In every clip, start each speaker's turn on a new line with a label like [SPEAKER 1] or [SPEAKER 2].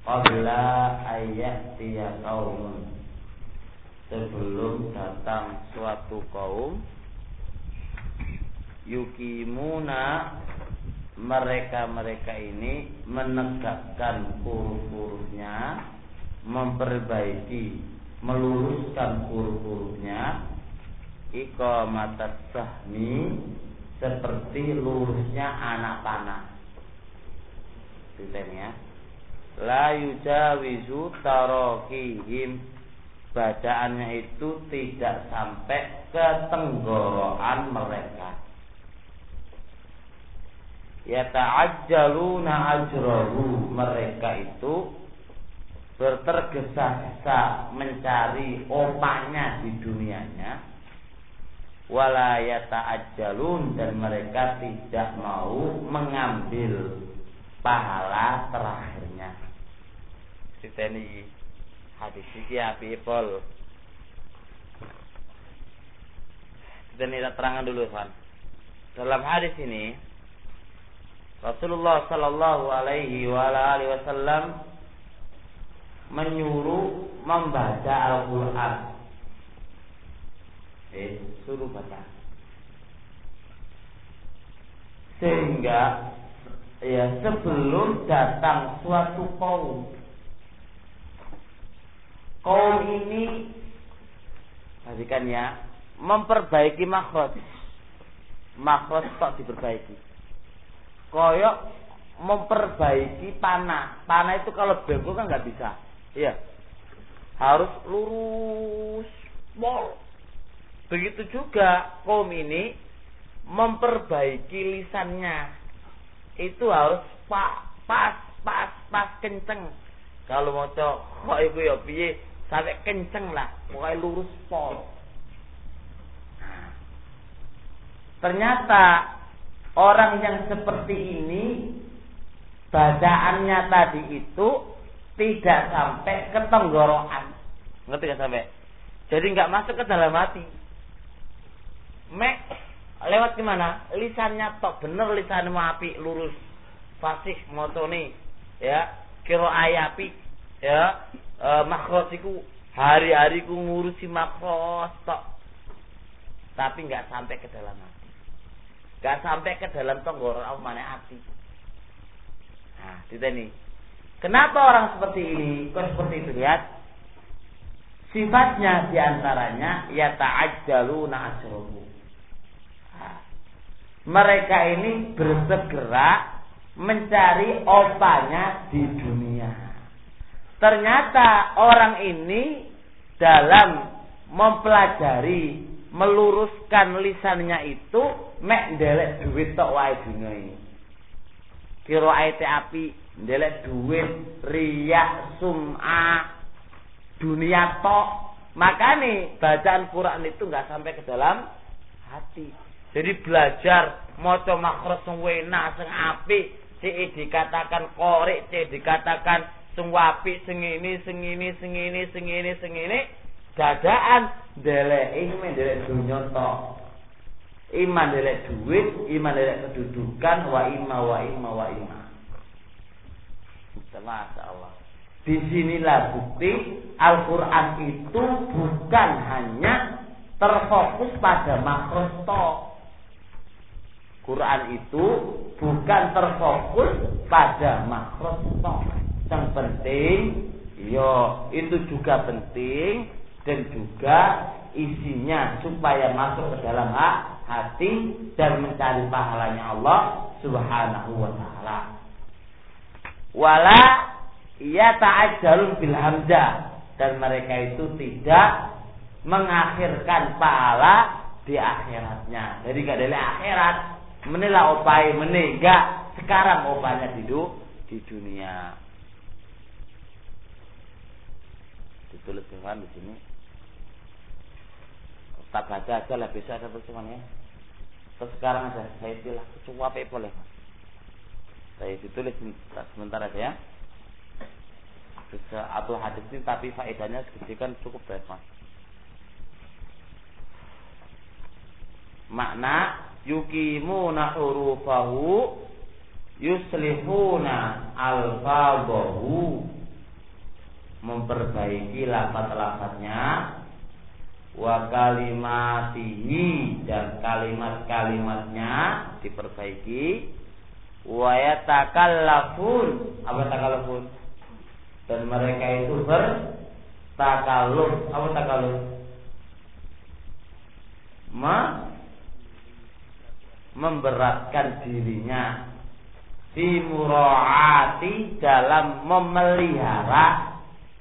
[SPEAKER 1] qabla ayyatiya qaumun, sebelum datang suatu kaum, yukimuna, mereka ini menegakkan huruf-hurufnya, memperbaiki, meluruskan huruf-hurufnya, iqamatas sahmi, seperti lurusnya anak panah. Detailnya, la yujawizu tarakihim, bacaannya itu tidak sampai ke tenggorokan mereka. Yata'ajjaluna ajrahu, mereka itu bertergesa-gesa mencari opanya di dunianya. Wala yata'ajjalun, dan mereka tidak mau mengambil pahala terakhirnya. Kita ini hadis iki api pol. Kita ini terangkan dulu, Fan. Dalam hadis ini Rasulullah sallallahu alaihi wasallam menyuruh membaca Al-Qur'an. Suruh baca. Sehingga sebelum datang suatu kaum ini, perhatikan ya, memperbaiki makhraj tak diperbaiki. Koyok memperbaiki panah itu kalau bengkok kan nggak bisa, iya, harus lurus, mol. Begitu juga kaum ini memperbaiki lisannya, itu harus pas kenceng. Kalau mau kok iku ya piye sampai kenceng lah, pokoknya lurus pol. Ternyata orang yang seperti ini, bacaannya tadi itu tidak sampai ke tenggorokan. Ngerti gak sampai? Jadi nggak masuk ke dalam hati. Lewat gimana? Lisannya tok, bener lisannya api, lurus, fasih, motone, ya, kiro ayapi, ya, makrosiku, hari-hari ku ngurusi makros tok. Tapi nggak sampai ke dalam hati. Gak sampai ke dalam tenggorokan mana hati. Nah, kita nih. Kenapa orang seperti ini? Kok seperti itu, lihat. Sifatnya diantaranya yata'ajjaluna ajrahu. Nah, mereka ini bersegera mencari opanya di dunia. Ternyata orang ini dalam mempelajari, meluruskan lisannya itu mek ndelek duit tok wae dunya ini. Kira ayate api, ndelek duit, riya, sum'ah, dunia tok. Makane bacaan Quran itu enggak sampai ke dalam hati. Jadi belajar maca makhraj sing enak, sing apik, cek dikatakan qori, cek dikatakan sing apik, sing ini, dadaan ndelek ndelek dunya tok. Iman dari duit, iman dari kedudukan, wa imma. Masya Allah. Disinilah bukti Al-Quran itu bukan hanya terfokus pada makros tok. Quran itu bukan terfokus pada makros tok. Yang penting, itu juga penting, dan juga isinya supaya masuk ke dalam hati dan mencari pahalanya Allah Subhanahu wa taala. Wala yata'ajjalun bil hamzah, dan mereka itu tidak mengakhirkan pahala di akhiratnya. Jadi gak dari akhirat menilai opai menega sekarang opanya di dunia. Ditulis dengan di sini. Tak baca aja lah, bisa ada tulisannya. Terus sekarang aja saya istilah kecuali apa boleh. Saya ditulis sebentar aja ya. Bisa atau hadis ini tapi faedahnya sedikit cukup baik, Mas. Makna yukimuna hurufahu yuslihuna alfazahu memperbaiki lafaz-lafaznya, wa kalimatihi dan kalimat-kalimatnya diperbaiki, wa yatakallafun, apa takallufun? Dan mereka itu bertakalluf, apa takalluf? Memberatkan dirinya fi muraati dalam memelihara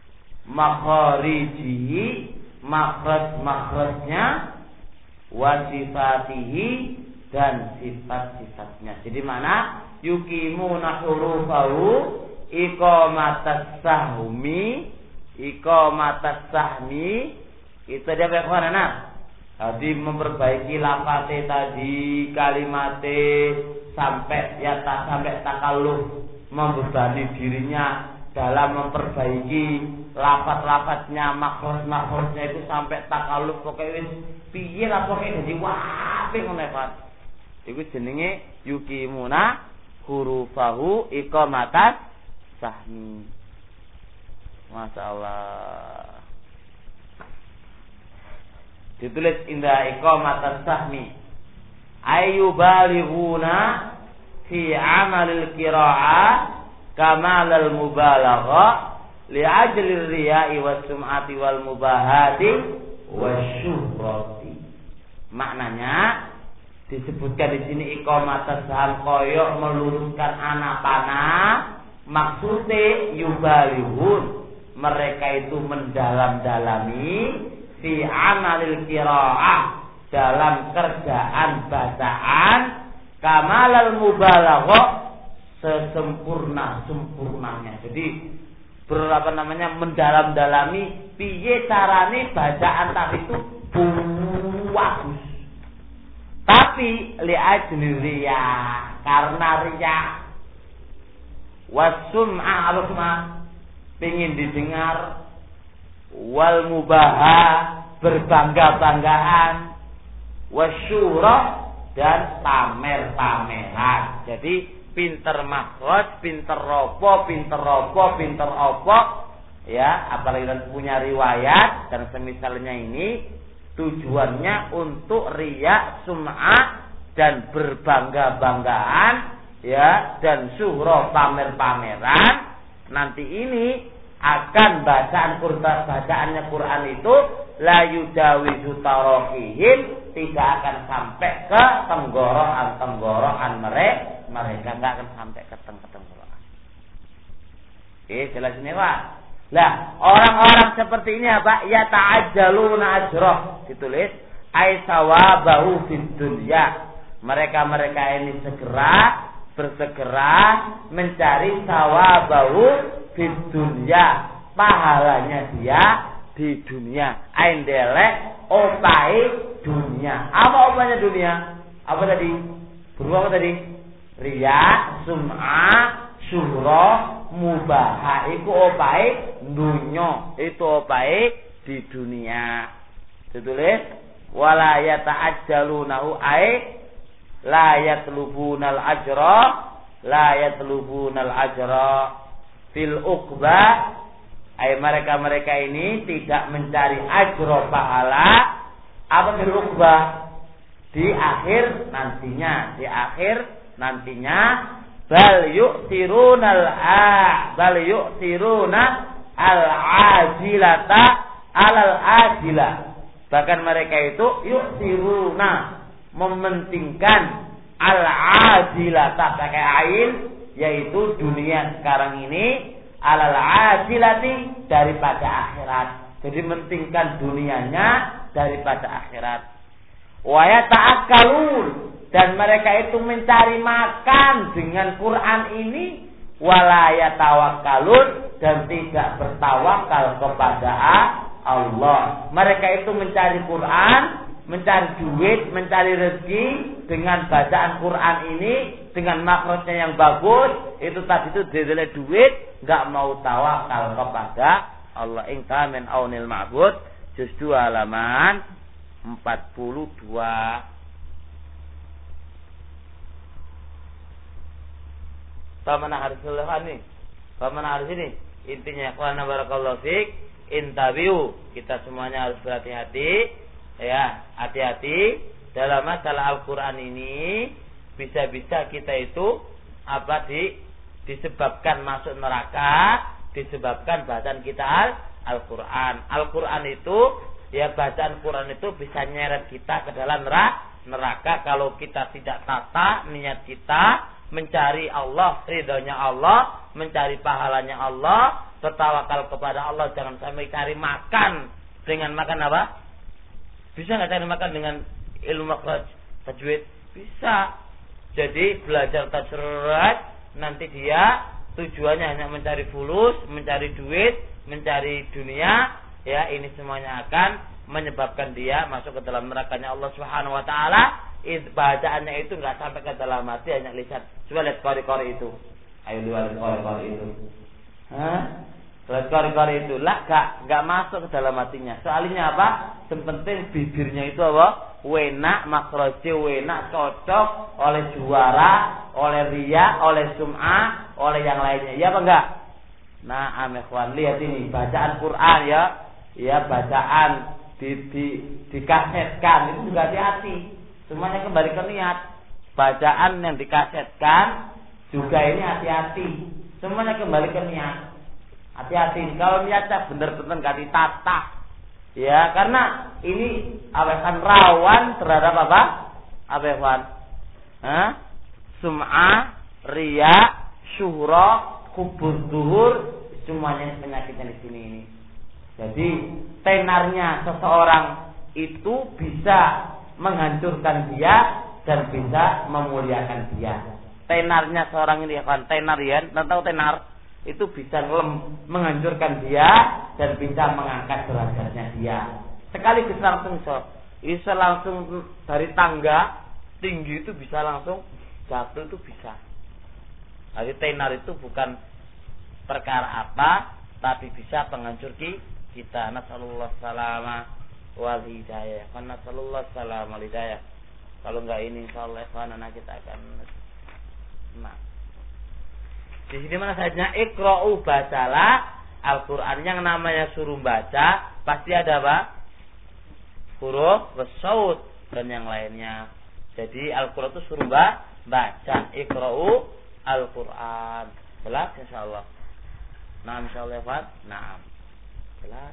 [SPEAKER 1] makharijihi makhraj-makhrajnya wa sifatihi dan sifat-sifatnya. Jadi mana yuqimuna hurufahu iqamatas sahmi itu dia bagaimana? Tadi memperbaiki lafate tadi, kalimate sampai takalluf, membebani dirinya dalam memperbaiki lafaz-lafaznya, makhraj-makhrajnya itu sampai takalluf pokoknya piye lah pokoknya dadi wae ngono Pak. Iku jenenge yuqimuna hurufahu iqamatas sahmi. Masyaallah. Ditulis inda iqamatas sahmi ayyubalighuna fi amalil qira'ah kamalal mubalagha li'ajli riya'i was sum'ati wal mubahati wasyuhrati. Maknanya disebutkan di sini iqamatas saham koyok meluruskan anak panah, maksudnya yubalihun, mereka itu mendalam-dalami fi amalil qiraah dalam kerjaan bacaan kamalal mubalagha sesempurna-sempurnanya. Jadi mendalam-dalami piye carane bacaan tadi itu bagus. Tapi li'ajli riya, karena riya wasum'a alufma pengin didengar, wal mubaha berbangga-banggaan, wasyura dan pamer-pameran. Jadi pinter makhraj, pinter ropo, ya, apalagi punya riwayat dan semisalnya ini tujuannya untuk riya, sum'ah dan berbangga-banggaan, ya, dan syuhra pamer-pameran. Nanti ini akan bacaannya Quran itu la yudawizu taraqihim, tidak akan sampai ke tenggorokan mereka enggak akan sampai ke tenggorokan. Oke, jelas ini Pak. Lah, orang-orang seperti ini apa? Ya ta'ajjaluna ajrah, ditulis ai sawabahu fid dunya. Mereka ini bersegera mencari sawabahu fid dunya, pahalanya dia di dunia. Ain delek opai dunia. Apa opanya dunia? Apa tadi? Berupa apa tadi? Riya, sum'ah, syuhra, mubah. Iku opai dunya. Itu opai di dunia. Ditulis wala yata'ajjalunahu ai la yatlubunal ajra fil uqba, ay mereka ini tidak mencari ajro pahala apa fil uqba, di akhir nantinya bal yu'tiruna al ajilata alal ajilah, bahkan mereka itu yu'tiruna mementingkan al ajilata pakai ain, yaitu dunia sekarang ini, alal ajilati daripada akhirat. Jadi mentingkan dunianya daripada akhirat. Wa yata'akkalun, dan mereka itu mencari makan dengan Quran ini, wala yatawakkalun, dan tidak bertawakal kepada Allah. Mereka itu mencari Quran, mencari duit, mencari rezeki dengan bacaan Quran ini, dengan makrosnya yang bagus, itu tadi itu didele duit, enggak mau tawakal kepada Allah. Ingka min aunil ma'bud, juz 2 halaman 42. Bagaimana harus ini? Bagaimana harus ini? intinya ikhwan barakallahu fik, intabiu, kita semuanya harus berhati-hati ya, hati-hati dalam masalah Al-Qur'an ini. Bisa-bisa kita itu disebabkan masuk neraka disebabkan bacaan kita Al-Qur'an. Al-Qur'an itu ya, bacaan Quran itu bisa nyeret kita ke dalam neraka kalau kita tidak tata niat kita mencari Allah, ridhonya Allah, mencari pahalanya Allah, bertawakal kepada Allah. Jangan sampai cari makan dengan makan apa? Bisa nggak cari makan dengan ilmu makhraj tajwid? Bisa. Jadi belajar tajwid nanti dia tujuannya hanya mencari fulus, mencari duit, mencari dunia, ya ini semuanya akan menyebabkan dia masuk ke dalam nerakanya Allah Subhanahu wa taala. Bacaannya itu enggak sampai ke dalam hati, hanya lisan. Coba lihat qori-qori itu. Ayo lihat qori-qori itu. Lihat qori-qori itu lah enggak masuk ke dalam hatinya. Soalnya apa? Sepenting bibirnya itu apa? Wenak, makhrajnya wenak, cocok oleh juara, oleh riya, oleh sum'ah, oleh yang lainnya. Iya apa enggak? Nah, ikhwan, lihat ini bacaan Quran ya. Ya, bacaan dikasetkan itu juga hati-hati. Semuanya kembali ke niat. Bacaan yang dikasetkan juga ini hati-hati. Semuanya kembali ke niat. Hati-hati. Kalau niatnya benar-benar enggak ditata, ya, karena ini akan rawan terhadap apa? Apa ikhwan? Sum'ah, riya, syuhra, kubur zuhur, semuanya penyakitnya di sini ini. Jadi tenarnya seseorang itu bisa menghancurkan dia dan bisa memuliakan dia. Tenarnya seorang ini akan tenar ya, tahu tenar itu bisa menghancurkan dia dan bisa mengangkat derajatnya dia. Sekaligus langsung bisa langsung dari tangga tinggi itu bisa langsung jatuh itu bisa. Jadi tenar itu bukan perkara apa, tapi bisa menghancur kita. Nasallallahu salama wal hidayah. Karena nasallallahu salama wal hidayah. Kalau enggak ini insyaallah ikhwanana kita akan Di sini mana saja iqra'u, bacalah Al-Qur'an. Yang namanya suruh baca pasti ada apa? Huruf, wassaut dan yang lainnya. Jadi Al-Qur'an itu suruh baca. Iqra'u Al-Qur'an. Jelas insyaallah. Nah, insyaallah Pak. Nah. Jelas.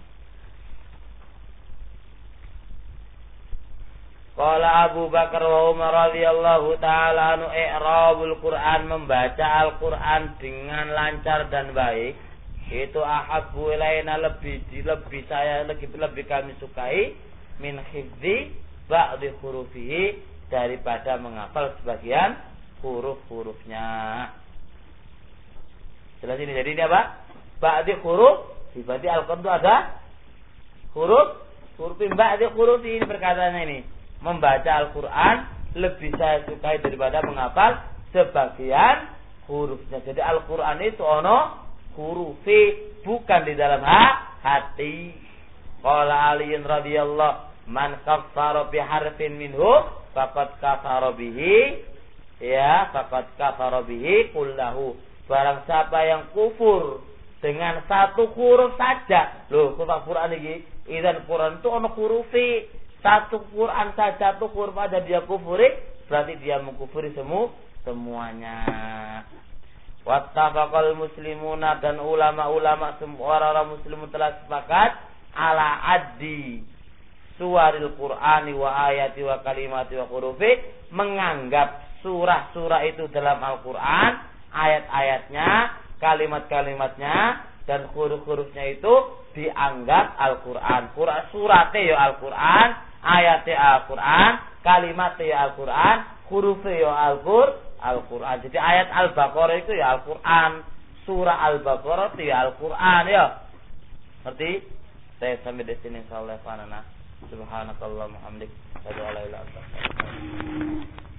[SPEAKER 1] Qala Abu Bakar wa Umar radhiyallahu taala anhu, i'rabul Qur'an, membaca Al-Qur'an dengan lancar dan baik, itu ahabbu ilaina, lebih kami sukai min hifdzi ba'dhi hurufihi, daripada menghafal sebagian huruf-hurufnya. Jelas ini. Jadi ini apa? Ba'dhi huruf, berarti Al-Qur'an itu ada huruf ba'dhi huruf. Ini perkataannya ini. Membaca Al-Quran lebih saya sukai daripada menghafal sebagian hurufnya. Jadi Al-Quran itu ono hurufi, bukan di dalam hati. Qala Ali radhiyallahu, man kaffara bi harfin minhu faqad kafara bihi, ya, faqad kafara bihi kullahu. Barang siapa yang kufur dengan satu huruf saja. Loh, kok Quran ini? Idan Quran itu ono hurufi. Satu Quran saja, satu huruf aja dia kufuri, berarti dia mengkufuri semuanya. Wattafaqal muslimuna, dan ulama-ulama semua orang muslim telah sepakat ala addi suwaril Qur'ani wa ayati wa kalimati wa hurufi, menganggap surah-surah itu dalam Al-Qur'an, ayat-ayatnya, kalimat-kalimatnya dan huruf-hurufnya itu dianggap Al-Qur'an. Suratnya ya Al-Qur'an, ayatnya Al-Quran, kalimatnya ya Al-Quran, hurufnya ya Al-Quran. Jadi ayat Al-Baqarah itu ya Al-Quran, surah Al-Baqarah itu ya Al-Quran ya. Ngerti? Saya sampai di sini insyaallah. Subhanakallahumma hamdik, asyhadu an la ilaha illa anta, astaghfiruka wa atubu ilaik.